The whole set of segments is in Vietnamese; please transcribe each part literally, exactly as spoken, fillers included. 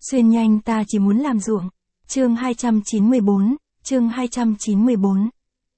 Xuyên nhanh ta chỉ muốn làm ruộng. Chương hai trăm chín mươi bốn, chương hai trăm chín mươi bốn.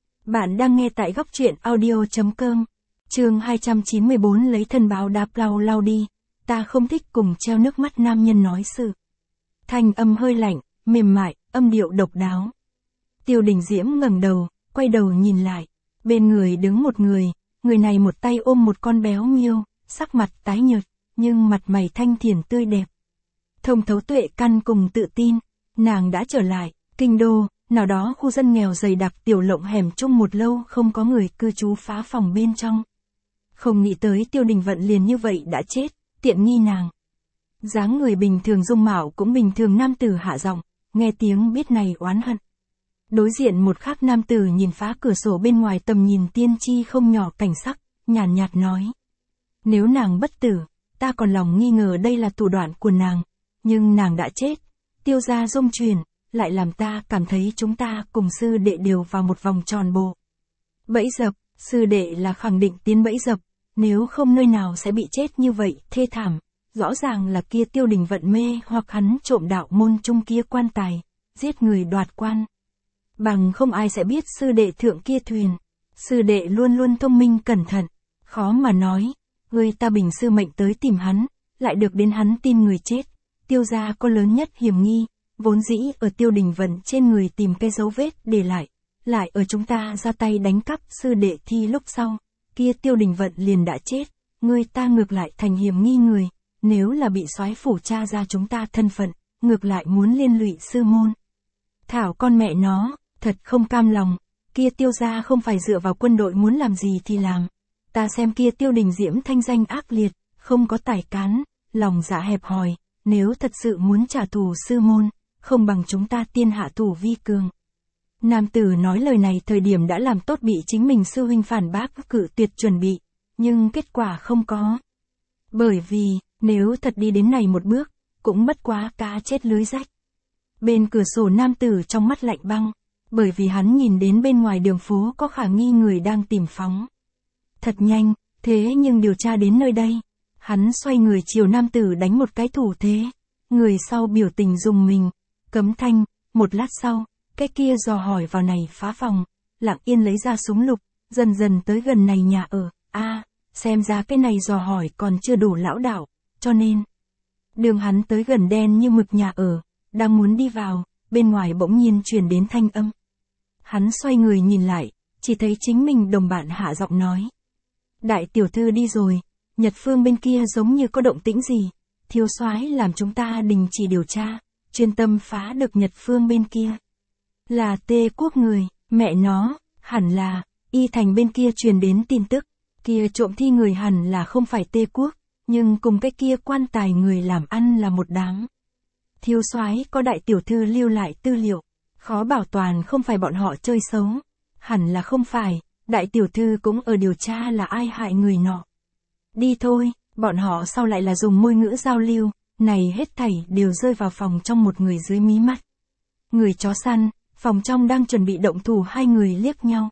Bạn đang nghe tại góc truyện audio.com. Chương hai trăm chín mươi bốn lấy thân báo đáp lau lau đi. Ta không thích cùng treo nước mắt nam nhân nói sự. Thanh âm hơi lạnh, mềm mại, âm điệu độc đáo. Tiêu Đình Diễm ngẩng đầu, quay đầu nhìn lại. Bên người đứng một người, người này một tay ôm một con béo miêu, sắc mặt tái nhợt, nhưng mặt mày thanh thiền tươi đẹp. Thông thấu tuệ căn cùng tự tin, nàng đã trở lại, kinh đô, nào đó khu dân nghèo dày đặc tiểu lộng hẻm chung một lâu không có người cư trú phá phòng bên trong. Không nghĩ tới Tiêu Đình Vận liền như vậy đã chết, tiện nghi nàng. Dáng người bình thường dung mạo cũng bình thường, nam tử hạ giọng, nghe tiếng biết này oán hận. Đối diện một khác nam tử nhìn phá cửa sổ bên ngoài tầm nhìn tiên tri không nhỏ cảnh sắc, nhàn nhạt, nhạt nói. Nếu nàng bất tử, ta còn lòng nghi ngờ đây là thủ đoạn của nàng, nhưng nàng đã chết, Tiêu gia dung truyền, lại làm ta cảm thấy chúng ta cùng sư đệ đều vào một vòng tròn bộ. Bẫy dập, sư đệ là khẳng định tiến bẫy dập, nếu không nơi nào sẽ bị chết như vậy, thê thảm. Rõ ràng là kia Tiêu Đình Vận mê hoặc hắn trộm đạo môn trung kia quan tài, giết người đoạt quan. Bằng không ai sẽ biết sư đệ thượng kia thuyền. Sư đệ luôn luôn thông minh cẩn thận, khó mà nói, người ta bình sư mệnh tới tìm hắn, lại được đến hắn tin người chết. Tiêu gia có lớn nhất hiểm nghi, vốn dĩ ở Tiêu Đình Vận trên người tìm cái dấu vết để lại, lại ở chúng ta ra tay đánh cắp sư đệ thi lúc sau, kia Tiêu Đình Vận liền đã chết, người ta ngược lại thành hiểm nghi người, nếu là bị soái phủ tra ra chúng ta thân phận, ngược lại muốn liên lụy sư môn. Thảo con mẹ nó, thật không cam lòng, kia Tiêu gia không phải dựa vào quân đội muốn làm gì thì làm, ta xem kia Tiêu Đình Diễm thanh danh ác liệt, không có tài cán, lòng dạ hẹp hòi. Nếu thật sự muốn trả thù sư môn, không bằng chúng ta tiên hạ thủ vi cường. Nam tử nói lời này thời điểm đã làm tốt bị chính mình sư huynh phản bác cự tuyệt chuẩn bị, nhưng kết quả không có. Bởi vì, nếu thật đi đến này một bước, cũng bất quá cá chết lưới rách. Bên cửa sổ nam tử trong mắt lạnh băng, bởi vì hắn nhìn đến bên ngoài đường phố có khả nghi người đang tìm phóng. Thật nhanh, thế nhưng điều tra đến nơi đây. Hắn xoay người chiều nam tử đánh một cái thủ thế. Người sau biểu tình dùng mình. Cấm thanh, một lát sau, cái kia dò hỏi vào này phá phòng. Lặng yên lấy ra súng lục, dần dần tới gần này nhà ở. a à, xem ra cái này dò hỏi còn chưa đủ lão đạo, cho nên. Đường hắn tới gần đen như mực nhà ở, đang muốn đi vào, bên ngoài bỗng nhiên truyền đến thanh âm. Hắn xoay người nhìn lại, chỉ thấy chính mình đồng bạn hạ giọng nói. Đại tiểu thư đi rồi. Nhật Phương bên kia giống như có động tĩnh gì, thiếu soái làm chúng ta đình chỉ điều tra, chuyên tâm phá được Nhật Phương bên kia. Là Tê Quốc người, mẹ nó, hẳn là, Y Thành bên kia truyền đến tin tức, kia trộm thi người hẳn là không phải Tê Quốc, nhưng cùng cái kia quan tài người làm ăn là một đám. Thiếu soái có đại tiểu thư lưu lại tư liệu, khó bảo toàn không phải bọn họ chơi xấu, hẳn là không phải, đại tiểu thư cũng ở điều tra là ai hại người nọ. Đi thôi, bọn họ sau lại là dùng môi ngữ giao lưu, này hết thảy đều rơi vào phòng trong một người dưới mí mắt. Người chó săn, phòng trong đang chuẩn bị động thủ hai người liếc nhau.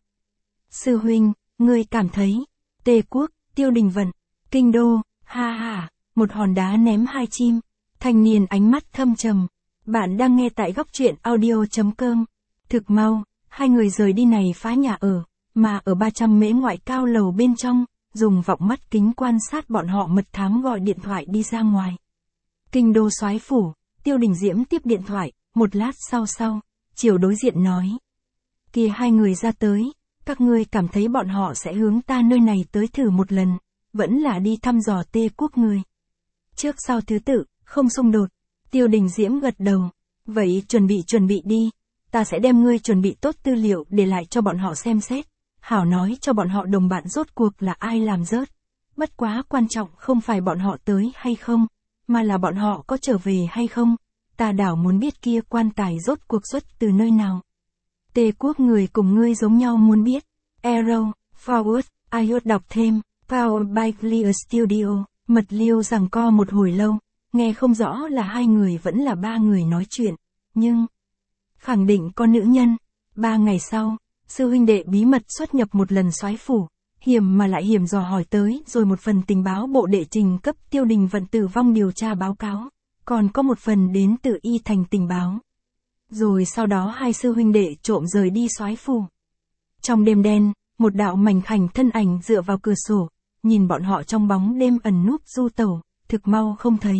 Sư huynh, ngươi cảm thấy, Tê Quốc, Tiêu Đình Vận, kinh đô, ha ha, một hòn đá ném hai chim, thanh niên ánh mắt thâm trầm. Bạn đang nghe tại góc truyện audio.com. Thực mau, hai người rời đi này phá nhà ở, mà ở ba trăm mễ ngoại cao lầu bên trong. Dùng vọng mắt kính quan sát bọn họ mật thám gọi điện thoại đi ra ngoài. Kinh đô soái phủ, Tiêu Đình Diễm tiếp điện thoại, một lát sau sau, chiều đối diện nói. Kia hai người ra tới, các ngươi cảm thấy bọn họ sẽ hướng ta nơi này tới thử một lần, vẫn là đi thăm dò Tê Quốc người. Trước sau thứ tự, không xung đột, Tiêu Đình Diễm gật đầu. Vậy chuẩn bị chuẩn bị đi, ta sẽ đem ngươi chuẩn bị tốt tư liệu để lại cho bọn họ xem xét. Hảo nói cho bọn họ đồng bạn rốt cuộc là ai làm rớt. Bất quá quan trọng không phải bọn họ tới hay không, mà là bọn họ có trở về hay không. Ta đảo muốn biết kia quan tài rốt cuộc xuất từ nơi nào. Tê Quốc người cùng ngươi giống nhau muốn biết. Arrow, Forward, iốt đọc thêm, Power by Clear Studio, mật liêu rằng co một hồi lâu, nghe không rõ là hai người vẫn là ba người nói chuyện, nhưng khẳng định có nữ nhân. Ba ngày sau, sư huynh đệ bí mật xuất nhập một lần soái phủ, hiểm mà lại hiểm dò hỏi tới rồi một phần tình báo bộ đệ trình cấp Tiêu Đình Vận tử vong điều tra báo cáo. còn có một phần đến từ Y Thành tình báo. Rồi sau đó hai sư huynh đệ trộm rời đi soái phủ. Trong đêm đen, một đạo mảnh khảnh thân ảnh dựa vào cửa sổ, nhìn bọn họ trong bóng đêm ẩn núp du tẩu, thực mau không thấy.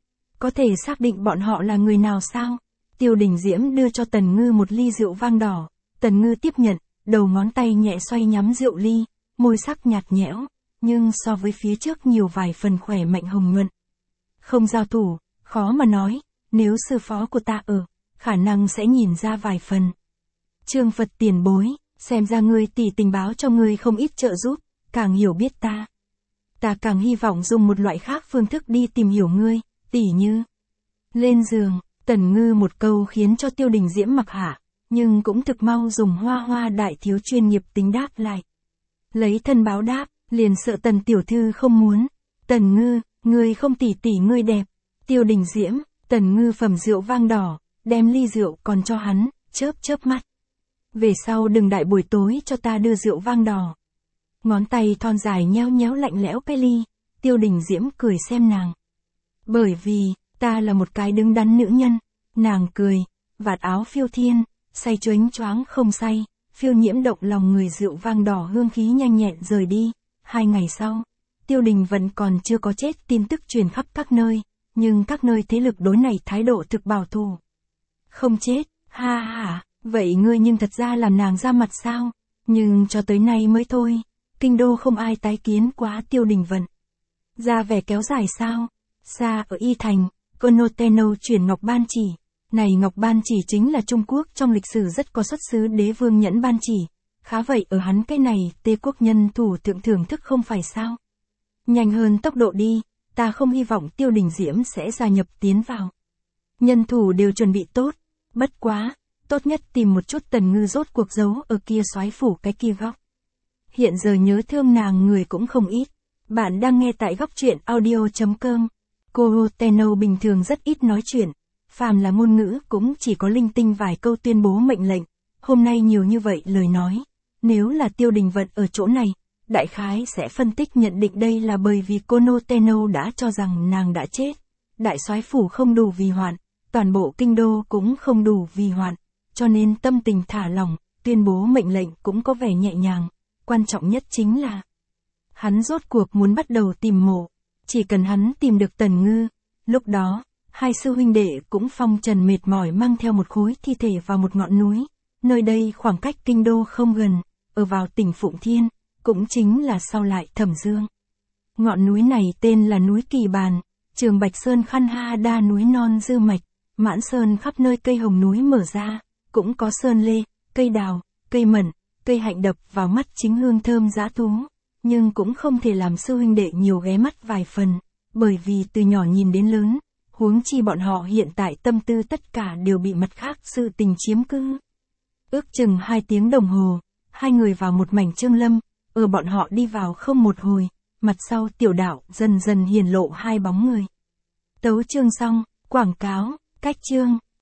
Có thể xác định bọn họ là người nào sao? Tiêu Đình Diễm đưa cho Tần Ngư một ly rượu vang đỏ, Tần Ngư tiếp nhận, đầu ngón tay nhẹ xoay nhắm rượu ly, môi sắc nhạt nhẽo, nhưng so với phía trước nhiều vài phần khỏe mạnh hồng nhuận. Không giao thủ, khó mà nói, nếu sư phó của ta ở, khả năng sẽ nhìn ra vài phần. Trương Phật tiền bối, xem ra ngươi tỷ tình báo cho ngươi không ít trợ giúp, càng hiểu biết ta. Ta càng hy vọng dùng một loại khác phương thức đi tìm hiểu ngươi, tỉ như lên giường. Tần Ngư một câu khiến cho Tiêu Đình Diễm mặc hạ, nhưng cũng thực mau dùng hoa hoa đại thiếu chuyên nghiệp tính đáp lại. Lấy thân báo đáp, liền sợ Tần tiểu thư không muốn. Tần Ngư, ngươi không tỉ tỉ ngươi đẹp. Tiêu Đình Diễm, Tần Ngư phẩm rượu vang đỏ, đem ly rượu còn cho hắn, chớp chớp mắt. Về sau đừng đại buổi tối cho ta đưa rượu vang đỏ. Ngón tay thon dài nhéo nhéo lạnh lẽo cái ly, Tiêu Đình Diễm cười xem nàng. Bởi vì, ta là một cái đứng đắn nữ nhân. Nàng cười, vạt áo phiêu thiên, say choáng choáng không say, phiêu nhiễm động lòng người rượu vang đỏ hương khí nhanh nhẹn rời đi. Hai ngày sau, Tiêu Đình vẫn còn chưa có chết, tin tức truyền khắp các nơi, nhưng các nơi thế lực đối này thái độ thực bảo thủ. Không chết, ha ha, vậy ngươi nhưng thật ra làm nàng ra mặt sao? Nhưng cho tới nay mới thôi, kinh đô không ai tái kiến quá Tiêu Đình Vận. Ra vẻ kéo dài sao? Xa ở Y Thành, Conoteno chuyển ngọc ban chỉ. Này ngọc ban chỉ chính là Trung Quốc trong lịch sử rất có xuất xứ đế vương nhẫn ban chỉ. Khá vậy ở hắn cái này, Tê quốc nhân thủ thượng thưởng thức không phải sao? Nhanh hơn tốc độ đi, ta không hy vọng Tiêu Đình Diễm sẽ gia nhập tiến vào. Nhân thủ đều chuẩn bị tốt, bất quá, tốt nhất tìm một chút Tần Ngư rốt cuộc giấu ở kia soái phủ cái kia góc. Hiện giờ nhớ thương nàng người cũng không ít. Bạn đang nghe tại góc truyện audio chấm com. Cô Teno bình thường rất ít nói chuyện, phàm là ngôn ngữ cũng chỉ có linh tinh vài câu tuyên bố mệnh lệnh, hôm nay nhiều như vậy lời nói. Nếu là Tiêu Đình Vận ở chỗ này, đại khái sẽ phân tích nhận định đây là bởi vì Kono Teno đã cho rằng nàng đã chết. Đại soái phủ không đủ vì hoạn, toàn bộ kinh đô cũng không đủ vì hoạn, cho nên tâm tình thả lỏng, tuyên bố mệnh lệnh cũng có vẻ nhẹ nhàng, quan trọng nhất chính là hắn rốt cuộc muốn bắt đầu tìm mộ, chỉ cần hắn tìm được Tần Ngư, lúc đó, hai sư huynh đệ cũng phong trần mệt mỏi mang theo một khối thi thể vào một ngọn núi, nơi đây khoảng cách kinh đô không gần, ở vào tỉnh Phụng Thiên, cũng chính là sau lại Thẩm Dương. Ngọn núi này tên là núi Kỳ Bàn, Trường Bạch Sơn Khăn Ha Đa núi non dư mạch, Mãn Sơn khắp nơi cây hồng núi mở ra, cũng có sơn lê, cây đào, cây mận, cây hạnh đập vào mắt chính hương thơm dã thú, nhưng cũng không thể làm sư huynh đệ nhiều ghé mắt vài phần, bởi vì từ nhỏ nhìn đến lớn, huống chi bọn họ hiện tại tâm tư tất cả đều bị mặt khác sự tình chiếm cứ. Ước chừng hai tiếng đồng hồ, hai người vào một mảnh trương lâm, ở bọn họ đi vào không một hồi, mặt sau tiểu đạo dần dần hiển lộ hai bóng người. Tấu chương xong, quảng cáo, cách chương.